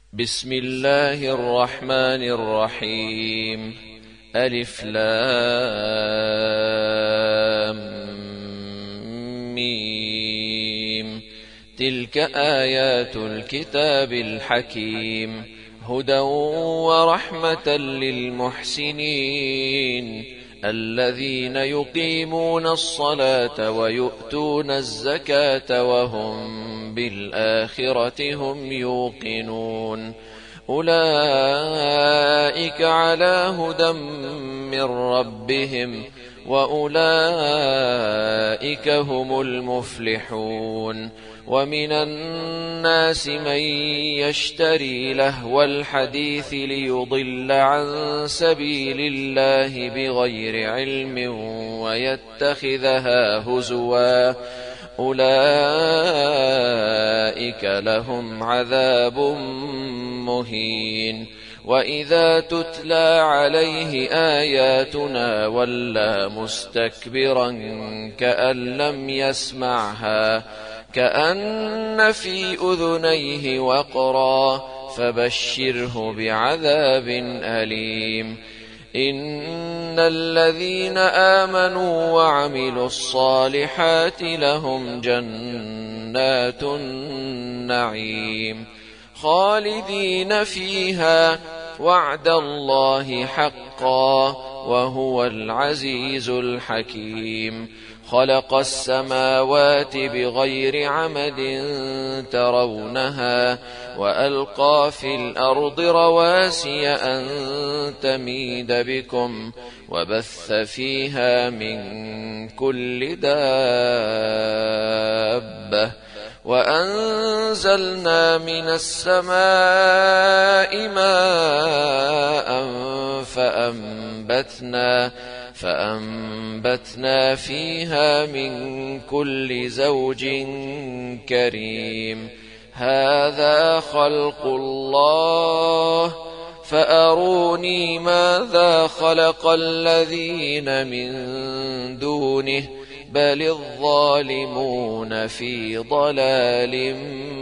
بسم الله الرحمن الرحيم. ألف لام ميم. تلك آيات الكتاب الحكيم، هدى ورحمة للمحسنين الذين يقيمون الصلاة ويؤتون الزكاة وهم بالآخرة هم يوقنون. أولئك على هدى من ربهم وأولئك هم المفلحون. ومن الناس من يشتري لهو الحديث ليضل عن سبيل الله بغير علم ويتخذها هزوا، أولئك لهم عذاب مهين. وإذا تتلى عليه آياتنا ولى مستكبرا كأن لم يسمعها، كأن في أذنيه وقرا، فبشره بعذاب أليم. إن الذين آمنوا وعملوا الصالحات لهم جنات النعيم خالدين فيها، وعد الله حقا، وهو العزيز الحكيم. خلق السماوات بغير عمد ترونها، وألقى في الأرض رواسي أن تميد بكم، وبث فيها من كل دابة، وأنزلنا من السماء ماء فأنبتنا فيها من كل زوج كريم. هذا خلق الله، فأروني ماذا خلق الذين من دونه، بل الظالمون في ضلال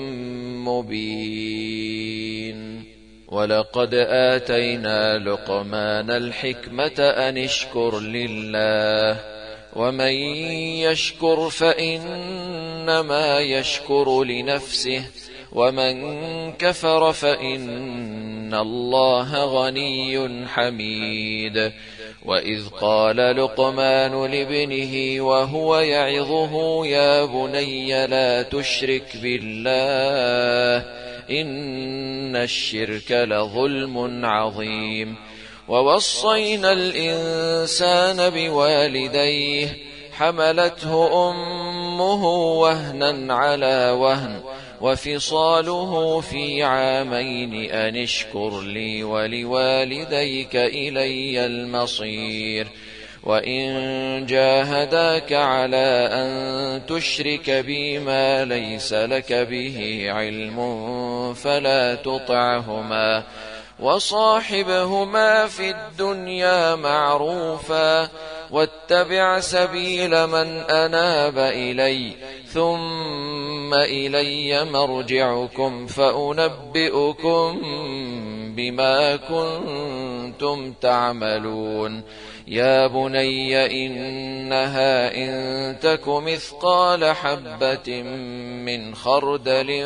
مبين. ولقد آتينا لقمان الحكمة أن اشكر لله، ومن يشكر فإنما يشكر لنفسه، ومن كفر فإن الله غني حميد. وإذ قال لقمان لابنه وهو يعظه يا بني لا تشرك بالله إن الشرك لظلم عظيم. ووصينا الإنسان بوالديه حملته أمه وهنا على وهن وفصاله في عامين أن اشكر لي ولوالديك إلي المصير. وإن جاهداك على أن تشرك بي ما ليس لك به علم فلا تطعهما، وصاحبهما في الدنيا معروفا، واتبع سبيل من أناب إلي، ثم إلي مرجعكم فأنبئكم بما كنتم تعملون. يا بني إنها إن تك مثقال حبة من خردل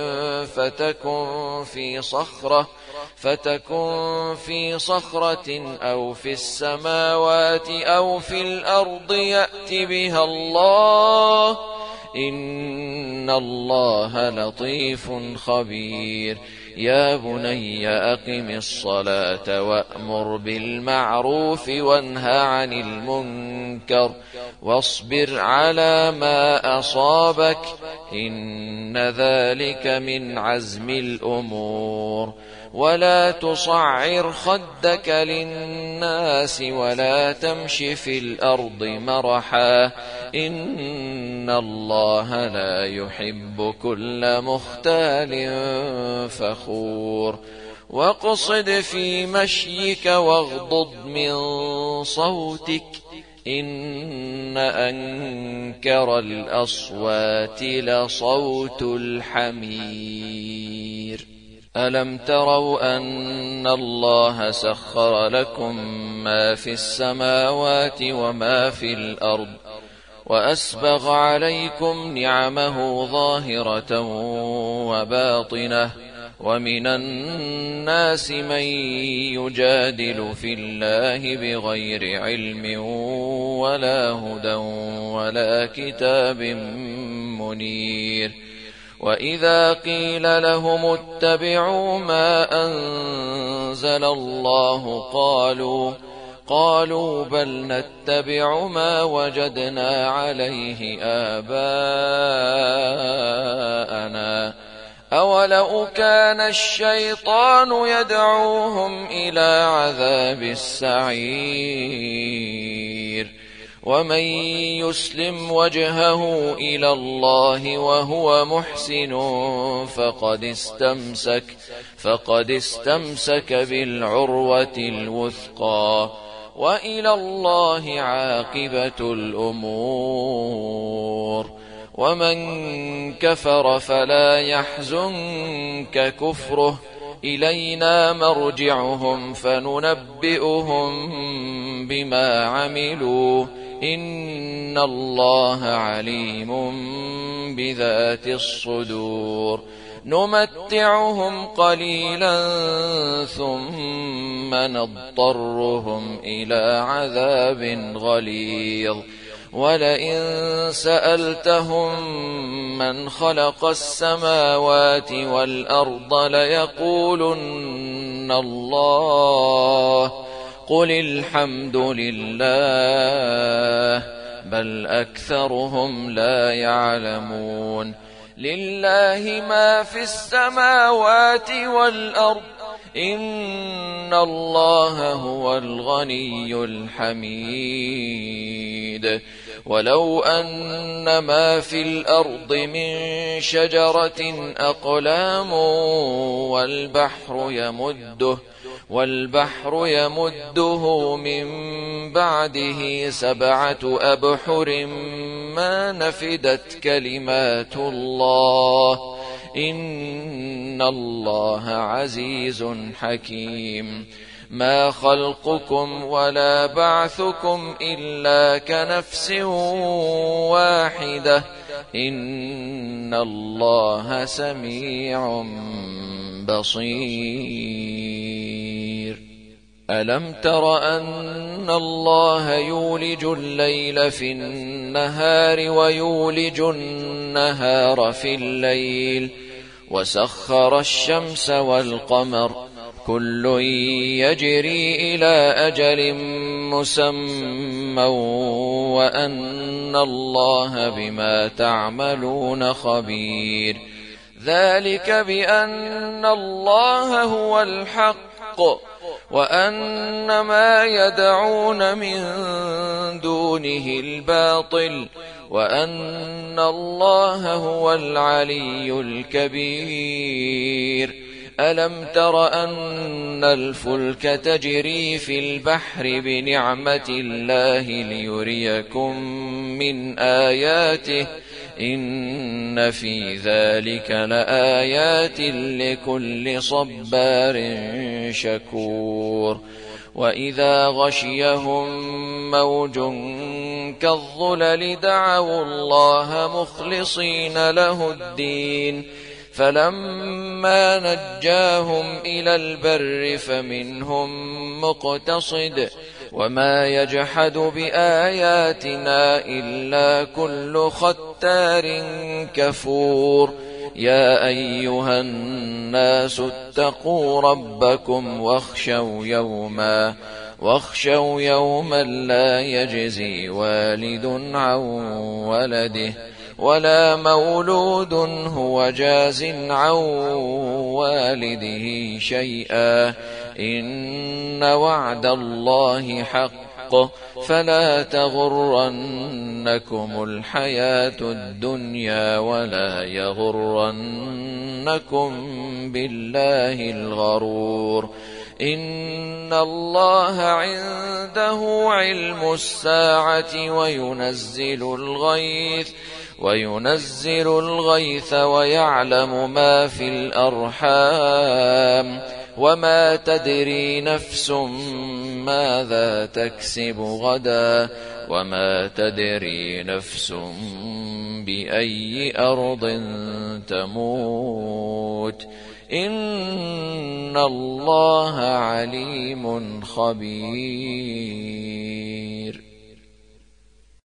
فتكن في صخرة أو في السماوات أو في الأرض يأت بها الله، إن الله لطيف خبير. يا بني أقم الصلاة وأمر بالمعروف وانه عن المنكر واصبر على ما أصابك، إن ذلك من عزم الأمور. ولا تصعر خدك للناس ولا تمش في الأرض مرحا، إن الله لا يحب كل مختال فخور. واقصد في مشيك واغضض من صوتك، إن أنكر الأصوات لصوت الحمير. ألم تروا أن الله سخر لكم ما في السماوات وما في الأرض وأسبغ عليكم نعمه ظاهرة وباطنة ومن الناس من يجادل في الله بغير علم ولا هدى ولا كتاب منير وإذا قيل لهم اتبعوا ما أنزل الله قالوا بل نتبع ما وجدنا عليه آباءنا أولو كان الشيطان يدعوهم إلى عذاب السعير ومن يسلم وجهه إلى الله وهو محسن فقد استمسك بالعروة الوثقى وإلى الله عاقبة الأمور ومن كفر فلا يحزنك كفره إلينا مرجعهم فننبئهم بما عملوا إن الله عليم بذات الصدور نمتعهم قليلا ثم نضطرهم إلى عذاب غليظ ولئن سألتهم من خلق السماوات والأرض ليقولن الله قل الحمد لله بل أكثرهم لا يعلمون لله ما في السماوات والأرض إن الله هو الغني الحميد ولو أن ما في الأرض من شجرة أقلام والبحر يمده من بعده 7 أبحر ما نفدت كلمات الله إن الله عزيز حكيم ما خلقكم ولا بعثكم إلا كنفس واحدة إن الله سميع بصير ألم تر أن الله يولج الليل في النهار ويولج النهار في الليل وسخر الشمس والقمر كل يجري إلى أجل مسمى وأن الله بما تعملون خبير ذلك بأن الله هو الحق وأن ما يدعون من دونه الباطل وأن الله هو العلي الكبير ألم تر أن الفلك تجري في البحر بنعمة الله ليريكم من آياته إن في ذلك لآيات لكل صبار شكور وإذا غشيهم موج كالظلل دعوا الله مخلصين له الدين فلما نجاهم إلى البر فمنهم مقتصد وما يجحد بآياتنا إلا كل ختار كفور يا أيها الناس اتقوا ربكم واخشوا يوما لا يجزي والد عن ولده ولا مولود هو جاز عن والده شيئا إن وعد الله حق فلا تغرنكم الحياة الدنيا ولا يغرنكم بالله الغرور إن الله عنده علم الساعة وينزل الغيث وينزل الغيث ويعلم ما في الأرحام وما تدري نفس ماذا تكسب غدا وما تدري نفس بأي أرض تموت إن الله عليم خبير.